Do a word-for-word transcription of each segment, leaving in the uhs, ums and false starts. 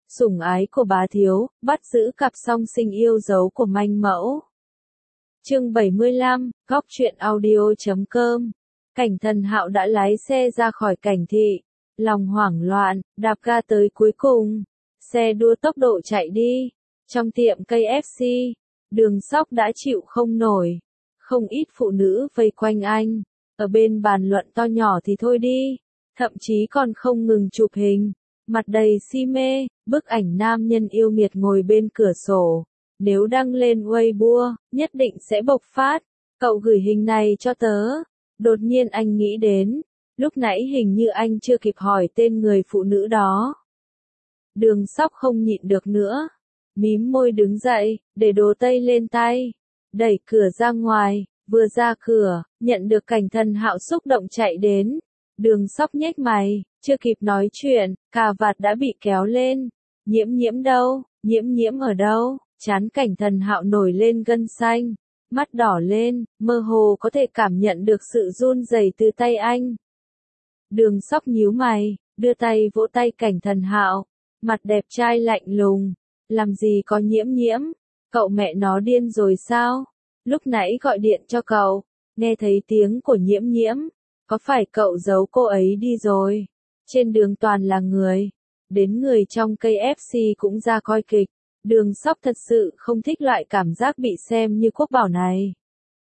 sủng ái của bá thiếu, bắt giữ cặp song sinh yêu dấu của manh mẫu. Chương bảy mươi lăm, góc truyện audio chấm com. Cảnh Thần Hạo đã lái xe ra khỏi cảnh thị, lòng hoảng loạn, đạp ga tới cuối cùng. Xe đua tốc độ chạy đi. Trong tiệm cây ép xê, Đường Sóc đã chịu không nổi. Không ít phụ nữ vây quanh anh. Ở bên bàn luận to nhỏ thì thôi đi. Thậm chí còn không ngừng chụp hình. Mặt đầy si mê, bức ảnh nam nhân yêu nghiệt ngồi bên cửa sổ. Nếu đăng lên Weibo, nhất định sẽ bộc phát. Cậu gửi hình này cho tớ. Đột nhiên anh nghĩ đến. Lúc nãy hình như anh chưa kịp hỏi tên người phụ nữ đó. Đường Sóc không nhịn được nữa. Mím môi đứng dậy, để đồ tây lên tay. Đẩy cửa ra ngoài, vừa ra cửa, nhận được Cảnh Thần Hạo xúc động chạy đến. Đường Sóc nhếch mày, chưa kịp nói chuyện, cà vạt đã bị kéo lên. Nhiễm nhiễm đâu, nhiễm nhiễm ở đâu, trán Cảnh Thần Hạo nổi lên gân xanh. Mắt đỏ lên, mơ hồ có thể cảm nhận được sự run rẩy từ tay anh. Đường Sóc nhíu mày, đưa tay vỗ tay Cảnh Thần Hạo. Mặt đẹp trai lạnh lùng. Làm gì có nhiễm nhiễm? Cậu mẹ nó điên rồi sao? Lúc nãy gọi điện cho cậu, nghe thấy tiếng của nhiễm nhiễm. Có phải cậu giấu cô ấy đi rồi? Trên đường toàn là người. Đến người trong cây ép xê cũng ra coi kịch. Đường Sóc thật sự không thích loại cảm giác bị xem như quốc bảo này.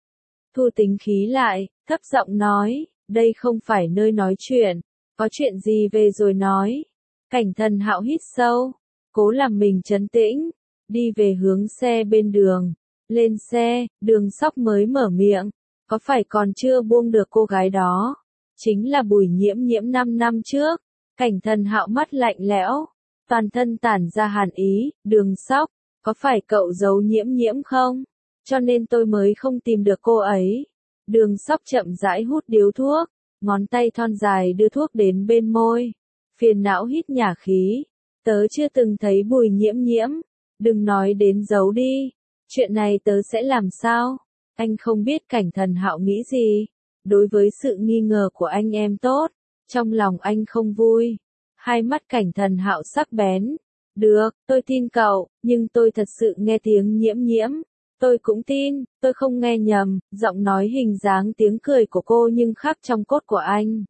Thu tính khí lại, thấp giọng nói, đây không phải nơi nói chuyện. Có chuyện gì về rồi nói. Cảnh Thần Hạo hít sâu, cố làm mình trấn tĩnh, đi về hướng xe bên đường. Lên xe, Đường Sóc mới mở miệng, có phải còn chưa buông được cô gái đó? Chính là Bùi Nhiễm Nhiễm năm năm trước. Cảnh Thần Hạo mắt lạnh lẽo, toàn thân tản ra hàn ý. Đường Sóc, có phải cậu giấu Nhiễm Nhiễm không? Cho nên tôi mới không tìm được cô ấy. Đường Sóc chậm rãi hút điếu thuốc, ngón tay thon dài đưa thuốc đến bên môi. Phiền não hít nhả khí. Tớ chưa từng thấy Bùi Nhiễm Nhiễm. Đừng nói đến giấu đi. Chuyện này tớ sẽ làm sao? Anh không biết Cảnh Thần Hạo nghĩ gì. Đối với sự nghi ngờ của anh em tốt, trong lòng anh không vui. Hai mắt Cảnh Thần Hạo sắc bén. Được, tôi tin cậu, nhưng tôi thật sự nghe tiếng Nhiễm Nhiễm. Tôi cũng tin, tôi không nghe nhầm. Giọng nói hình dáng tiếng cười của cô nhưng khác trong cốt của anh.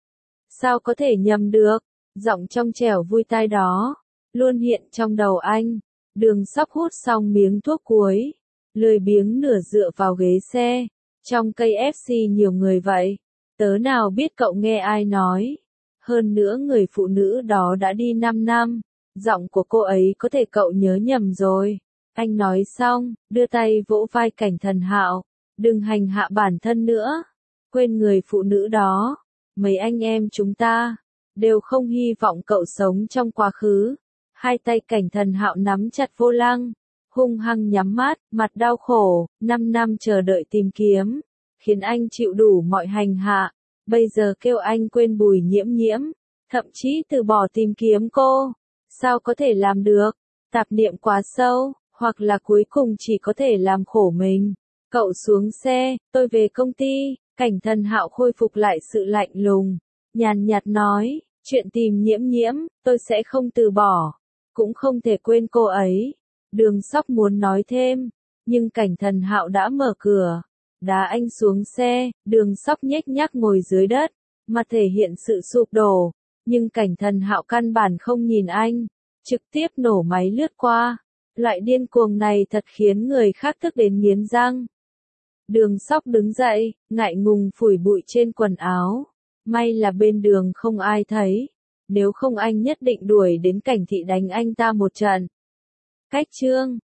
Sao có thể nhầm được? Giọng trong trẻo vui tai đó, luôn hiện trong đầu anh. Đường Sóc hút xong miếng thuốc cuối, lười biếng nửa dựa vào ghế xe. Trong cây ép xê nhiều người vậy, tớ nào biết cậu nghe ai nói. Hơn nữa người phụ nữ đó đã đi năm năm, giọng của cô ấy có thể cậu nhớ nhầm rồi. Anh nói xong, đưa tay vỗ vai Cảnh Thần Hạo, đừng hành hạ bản thân nữa. Quên người phụ nữ đó, mấy anh em chúng ta đều không hy vọng cậu sống trong quá khứ. Hai tay Cảnh Thần Hạo nắm chặt vô lăng, hung hăng nhắm mắt, mặt đau khổ. Năm năm chờ đợi tìm kiếm, khiến anh chịu đủ mọi hành hạ. Bây giờ kêu anh quên Bùi Nhiễm Nhiễm, thậm chí từ bỏ tìm kiếm cô. Sao có thể làm được? Tạp niệm quá sâu, hoặc là cuối cùng chỉ có thể làm khổ mình. Cậu xuống xe, tôi về công ty. Cảnh Thần Hạo khôi phục lại sự lạnh lùng, nhàn nhạt nói. Chuyện tìm Nhiễm Nhiễm, tôi sẽ không từ bỏ, cũng không thể quên cô ấy. Đường Sóc muốn nói thêm, nhưng Cảnh Thần Hạo đã mở cửa, đá anh xuống xe. Đường Sóc nhếch nhác ngồi dưới đất, mặt thể hiện sự sụp đổ, nhưng Cảnh Thần Hạo căn bản không nhìn anh, trực tiếp nổ máy lướt qua. Loại điên cuồng này thật khiến người khác tức đến nghiến răng. Đường Sóc đứng dậy, ngại ngùng phủi bụi trên quần áo. May là bên đường không ai thấy, nếu không anh nhất định đuổi đến cảnh thị đánh anh ta một trận. Cách chương